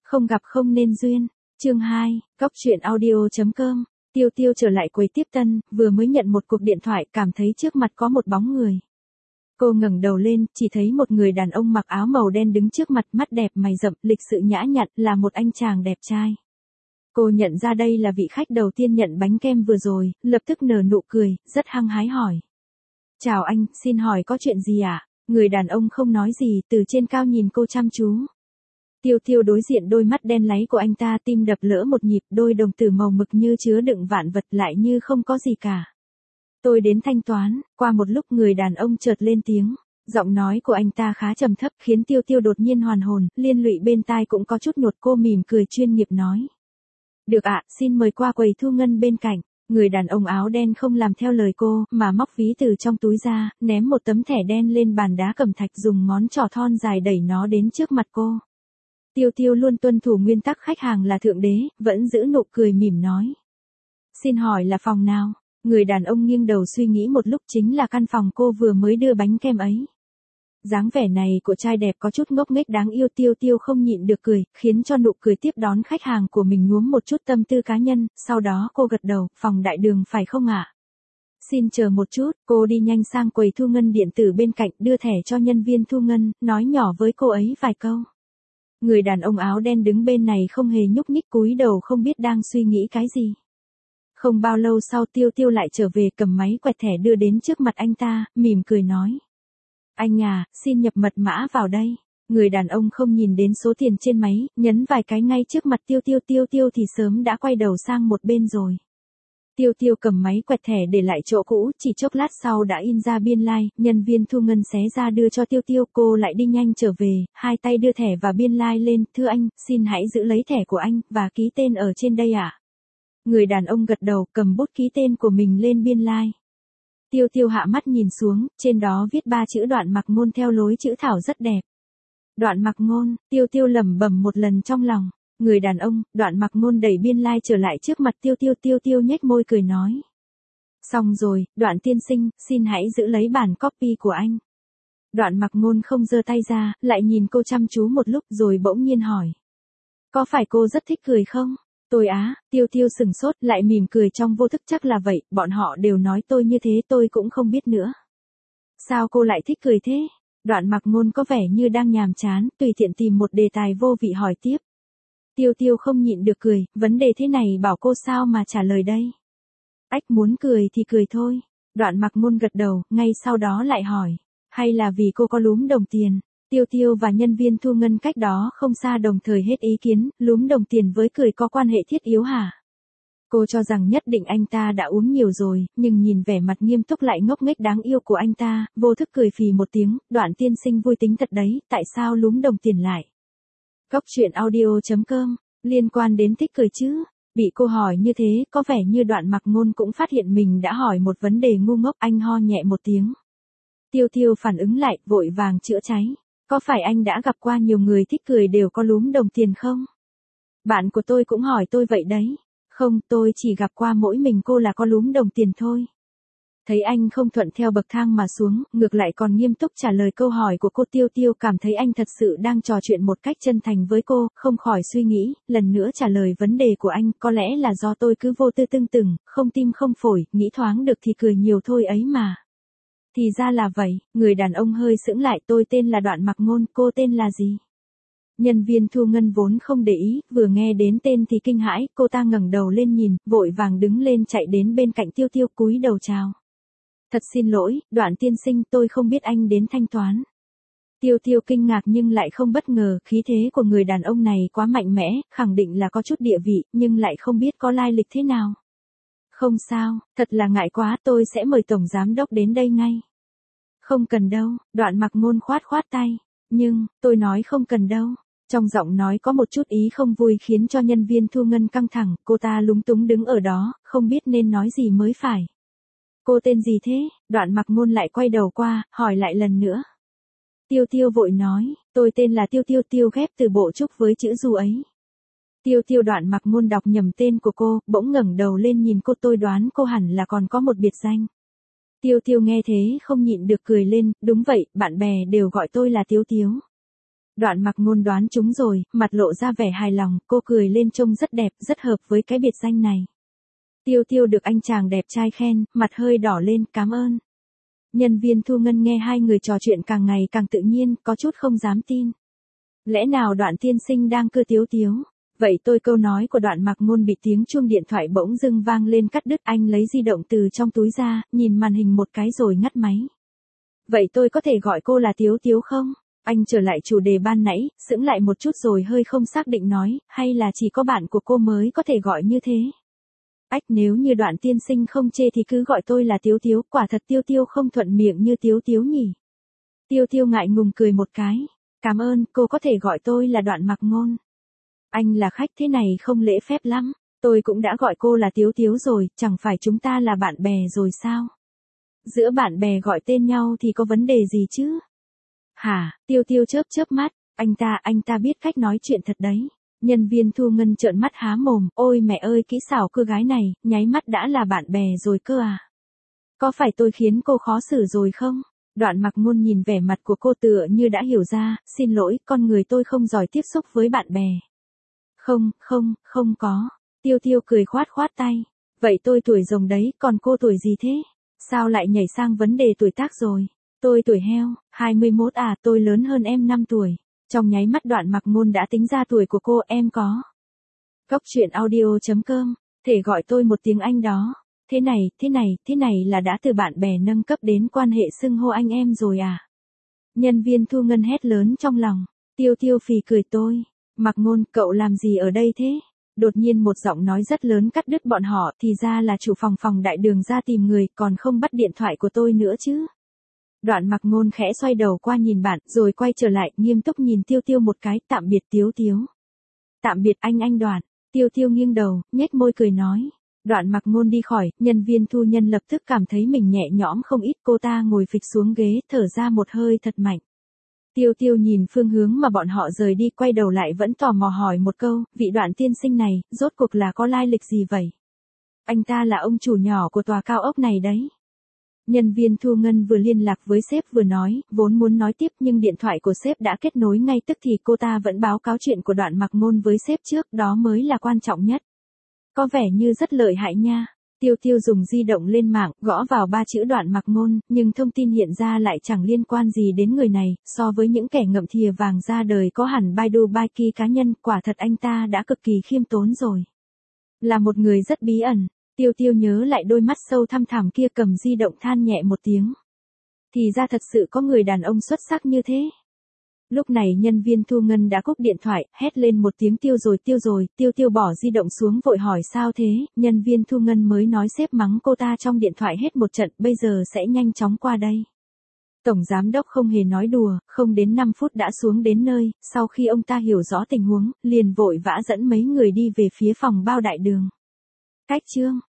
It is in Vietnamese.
Không gặp không nên duyên. Chương 2, Cóc truyện audio.com. Tiêu Tiêu trở lại quầy tiếp tân, vừa mới nhận một cuộc điện thoại, cảm thấy trước mặt có một bóng người. Cô ngẩng đầu lên, chỉ thấy một người đàn ông mặc áo màu đen đứng trước mặt, mắt đẹp mày rậm, lịch sự nhã nhặn, là một anh chàng đẹp trai. Cô nhận ra đây là vị khách đầu tiên nhận bánh kem vừa rồi, lập tức nở nụ cười, rất hăng hái hỏi. Chào anh, xin hỏi có chuyện gì ạ? Người đàn ông không nói gì, từ trên cao nhìn cô chăm chú. Tiêu Tiêu đối diện đôi mắt đen láy của anh ta, tim đập lỡ một nhịp, đôi đồng tử màu mực như chứa đựng vạn vật lại như không có gì cả. Tôi đến thanh toán. Qua một lúc người đàn ông chợt lên tiếng. Giọng nói của anh ta khá trầm thấp khiến Tiêu Tiêu đột nhiên hoàn hồn, liên lụy bên tai cũng có chút nuột. Cô mỉm cười chuyên nghiệp nói. Được ạ, xin mời qua quầy thu ngân bên cạnh. Người đàn ông áo đen không làm theo lời cô, mà móc ví từ trong túi ra, ném một tấm thẻ đen lên bàn đá cẩm thạch, dùng ngón trỏ thon dài đẩy nó đến trước mặt cô. Tiêu Tiêu luôn tuân thủ nguyên tắc khách hàng là thượng đế, vẫn giữ nụ cười mỉm nói. Xin hỏi là phòng nào? Người đàn ông nghiêng đầu suy nghĩ một lúc, chính là căn phòng cô vừa mới đưa bánh kem ấy. Dáng vẻ này của trai đẹp có chút ngốc nghếch đáng yêu. Tiêu Tiêu không nhịn được cười, khiến cho nụ cười tiếp đón khách hàng của mình nhuốm một chút tâm tư cá nhân, sau đó cô gật đầu, phòng đại đường phải không ạ? Xin chờ một chút, cô đi nhanh sang quầy thu ngân điện tử bên cạnh, đưa thẻ cho nhân viên thu ngân, nói nhỏ với cô ấy vài câu. Người đàn ông áo đen đứng bên này không hề nhúc nhích, cúi đầu không biết đang suy nghĩ cái gì. Không bao lâu sau Tiêu Tiêu lại trở về, cầm máy quẹt thẻ đưa đến trước mặt anh ta, mỉm cười nói. Anh à, xin nhập mật mã vào đây. Người đàn ông không nhìn đến số tiền trên máy, nhấn vài cái ngay trước mặt Tiêu Tiêu. Tiêu Tiêu thì sớm đã quay đầu sang một bên rồi. Tiêu Tiêu cầm máy quẹt thẻ để lại chỗ cũ, chỉ chốc lát sau đã in ra biên lai, nhân viên thu ngân xé ra đưa cho Tiêu Tiêu. Cô lại đi nhanh trở về, hai tay đưa thẻ và biên lai lên. Thưa anh, xin hãy giữ lấy thẻ của anh, và ký tên ở trên đây ạ. Người đàn ông gật đầu, cầm bút ký tên của mình lên biên lai. Tiêu Tiêu hạ mắt nhìn xuống, trên đó viết 3 chữ Đoạn Mặc Ngôn theo lối chữ thảo rất đẹp. Đoạn Mặc Ngôn, Tiêu Tiêu lẩm bẩm một lần trong lòng. Người đàn ông, Đoạn Mặc Ngôn đẩy biên lai trở lại trước mặt Tiêu Tiêu. Tiêu Tiêu nhếch môi cười nói. Xong rồi, Đoạn tiên sinh, xin hãy giữ lấy bản copy của anh. Đoạn Mặc Ngôn không giơ tay ra, lại nhìn cô chăm chú một lúc rồi bỗng nhiên hỏi. Có phải cô rất thích cười không? Tôi á, Tiêu Tiêu sừng sốt, lại mỉm cười trong vô thức. Chắc là vậy, bọn họ đều nói tôi như thế, tôi cũng không biết nữa. Sao cô lại thích cười thế? Đoạn Mặc Ngôn có vẻ như đang nhàm chán, tùy tiện tìm một đề tài vô vị hỏi tiếp. Tiêu Tiêu không nhịn được cười, vấn đề thế này bảo cô sao mà trả lời đây? Ách, muốn cười thì cười thôi. Đoạn Mặc Ngôn gật đầu, ngay sau đó lại hỏi. Hay là vì cô có lúm đồng tiền? Tiêu Tiêu và nhân viên thu ngân cách đó không xa đồng thời hết ý kiến, lúm đồng tiền với cười có quan hệ thiết yếu hả? Cô cho rằng nhất định anh ta đã uống nhiều rồi, nhưng nhìn vẻ mặt nghiêm túc lại ngốc nghếch đáng yêu của anh ta, vô thức cười phì một tiếng. Đoạn tiên sinh vui tính thật đấy, tại sao lúm đồng tiền lại? Cóc truyện audio.com, liên quan đến thích cười chứ? Bị cô hỏi như thế, có vẻ như Đoạn Mặc Ngôn cũng phát hiện mình đã hỏi một vấn đề ngu ngốc. Anh ho nhẹ một tiếng. Tiêu Tiêu phản ứng lại, vội vàng chữa cháy. Có phải anh đã gặp qua nhiều người thích cười đều có lúm đồng tiền không? Bạn của tôi cũng hỏi tôi vậy đấy. Không, tôi chỉ gặp qua mỗi mình cô là có lúm đồng tiền thôi. Thấy anh không thuận theo bậc thang mà xuống, ngược lại còn nghiêm túc trả lời câu hỏi của cô. Tiêu Tiêu cảm thấy anh thật sự đang trò chuyện một cách chân thành với cô, không khỏi suy nghĩ, lần nữa trả lời vấn đề của anh. Có lẽ là do tôi cứ vô tư tưng tửng, không tim không phổi, nghĩ thoáng được thì cười nhiều thôi ấy mà. Thì ra là vậy. Người đàn ông hơi sững lại. Tôi tên là Đoạn Mặc Ngôn, cô tên là gì? Nhân viên thu ngân vốn không để ý, vừa nghe đến tên thì kinh hãi, cô ta ngẩng đầu lên nhìn, vội vàng đứng lên chạy đến bên cạnh Tiêu Tiêu, cúi đầu chào. Thật xin lỗi, Đoạn tiên sinh, tôi không biết anh đến thanh toán. Tiêu Tiêu kinh ngạc nhưng lại không bất ngờ, khí thế của người đàn ông này quá mạnh mẽ, khẳng định là có chút địa vị, nhưng lại không biết có lai lịch thế nào. Không sao, thật là ngại quá, tôi sẽ mời tổng giám đốc đến đây ngay. Không cần đâu, Đoạn Mặc Ngôn khoát khoát tay. Nhưng, tôi nói không cần đâu. Trong giọng nói có một chút ý không vui khiến cho nhân viên thu ngân căng thẳng, cô ta lúng túng đứng ở đó, không biết nên nói gì mới phải. Cô tên gì thế? Đoạn Mặc Ngôn lại quay đầu qua, hỏi lại lần nữa. Tiêu Tiêu vội nói, tôi tên là Tiêu Tiêu. Tiêu ghép từ bộ trúc với chữ Du ấy. Tiêu Tiêu. Đoạn Mặc Ngôn đọc nhầm tên của cô, bỗng ngẩng đầu lên nhìn cô. Tôi đoán cô hẳn là còn có một biệt danh. Tiêu Tiêu nghe thế không nhịn được cười lên. Đúng vậy, bạn bè đều gọi tôi là Tiếu Tiếu. Đoạn Mặc Ngôn đoán trúng rồi, mặt lộ ra vẻ hài lòng, cô cười lên trông rất đẹp, rất hợp với cái biệt danh này. Tiêu Tiêu được anh chàng đẹp trai khen, mặt hơi đỏ lên, cảm ơn. Nhân viên thu ngân nghe hai người trò chuyện càng ngày càng tự nhiên, có chút không dám tin. Lẽ nào Đoạn tiên sinh đang cưa Tiếu Tiếu? Vậy tôi câu nói của Đoạn Mặc Ngôn bị tiếng chuông điện thoại bỗng dưng vang lên cắt đứt, anh lấy di động từ trong túi ra, nhìn màn hình một cái rồi ngắt máy. Vậy tôi có thể gọi cô là Tiếu Tiếu không? Anh trở lại chủ đề ban nãy, sững lại một chút rồi hơi không xác định nói, hay là chỉ có bạn của cô mới có thể gọi như thế? Ách, nếu như Đoạn tiên sinh không chê thì cứ gọi tôi là Tiếu Tiếu, quả thật Tiêu Tiêu không thuận miệng như Tiếu Tiếu nhỉ. Tiêu Tiêu ngại ngùng cười một cái. Cảm ơn, cô có thể gọi tôi là Đoạn Mặc Ngôn. Anh là khách thế này không lễ phép lắm, tôi cũng đã gọi cô là Tiếu Tiếu rồi, chẳng phải chúng ta là bạn bè rồi sao? Giữa bạn bè gọi tên nhau thì có vấn đề gì chứ? Hả, Tiêu Tiêu chớp chớp mắt, anh ta biết cách nói chuyện thật đấy. Nhân viên thu ngân trợn mắt há mồm, ôi mẹ ơi kỹ xảo cô gái này, nháy mắt đã là bạn bè rồi cơ à? Có phải tôi khiến cô khó xử rồi không? Đoạn Mặc Ngôn nhìn vẻ mặt của cô tựa như đã hiểu ra, xin lỗi, con người tôi không giỏi tiếp xúc với bạn bè. Không có. Tiêu Tiêu cười khoát khoát tay. Vậy tôi tuổi rồng đấy, còn cô tuổi gì thế? Sao lại nhảy sang vấn đề tuổi tác rồi? Tôi tuổi heo, 21 à, tôi lớn hơn em 5 tuổi. Trong nháy mắt Đoạn Mặc Ngôn đã tính ra tuổi của cô, em có. Góc truyện audio.com, thể gọi tôi một tiếng anh đó. Thế này là đã từ bạn bè nâng cấp đến quan hệ xưng hô anh em rồi à? Nhân viên thu ngân hét lớn trong lòng. Tiêu Tiêu phì cười tôi. Mặc Ngôn, cậu làm gì ở đây thế? Đột nhiên một giọng nói rất lớn cắt đứt bọn họ, thì ra là chủ phòng đại đường ra tìm người, còn không bắt điện thoại của tôi nữa chứ. Đoạn Mặc Ngôn khẽ xoay đầu qua nhìn bạn, rồi quay trở lại, nghiêm túc nhìn Tiêu Tiêu một cái, tạm biệt Tiếu Tiếu. Tạm biệt anh Đoạn. Tiêu Tiêu nghiêng đầu, nhếch môi cười nói. Đoạn Mặc Ngôn đi khỏi, nhân viên thu nhân lập tức cảm thấy mình nhẹ nhõm không ít, cô ta ngồi phịch xuống ghế, thở ra một hơi thật mạnh. Tiêu Tiêu nhìn phương hướng mà bọn họ rời đi, quay đầu lại vẫn tò mò hỏi một câu, vị Đoạn tiên sinh này, rốt cuộc là có lai lịch gì vậy? Anh ta là ông chủ nhỏ của tòa cao ốc này đấy. Nhân viên thu ngân vừa liên lạc với sếp vừa nói, vốn muốn nói tiếp nhưng điện thoại của sếp đã kết nối ngay tức thì cô ta vẫn báo cáo chuyện của Đoạn Mặc Ngôn với sếp trước, đó mới là quan trọng nhất. Có vẻ như rất lợi hại nha. Tiêu Tiêu dùng di động lên mạng, gõ vào 3 chữ Đoạn Mặc Ngôn, nhưng thông tin hiện ra lại chẳng liên quan gì đến người này, so với những kẻ ngậm thìa vàng ra đời có hẳn Baidu Baiki cá nhân, quả thật anh ta đã cực kỳ khiêm tốn rồi. Là một người rất bí ẩn. Tiêu Tiêu nhớ lại đôi mắt sâu thăm thẳm kia, cầm di động than nhẹ một tiếng. Thì ra thật sự có người đàn ông xuất sắc như thế. Lúc này nhân viên thu ngân đã cúp điện thoại, hét lên một tiếng tiêu rồi, Tiêu Tiêu bỏ di động xuống vội hỏi sao thế, nhân viên thu ngân mới nói sếp mắng cô ta trong điện thoại hết một trận, bây giờ sẽ nhanh chóng qua đây. Tổng giám đốc không hề nói đùa, không đến 5 phút đã xuống đến nơi, sau khi ông ta hiểu rõ tình huống, liền vội vã dẫn mấy người đi về phía phòng bao đại đường. Cách chương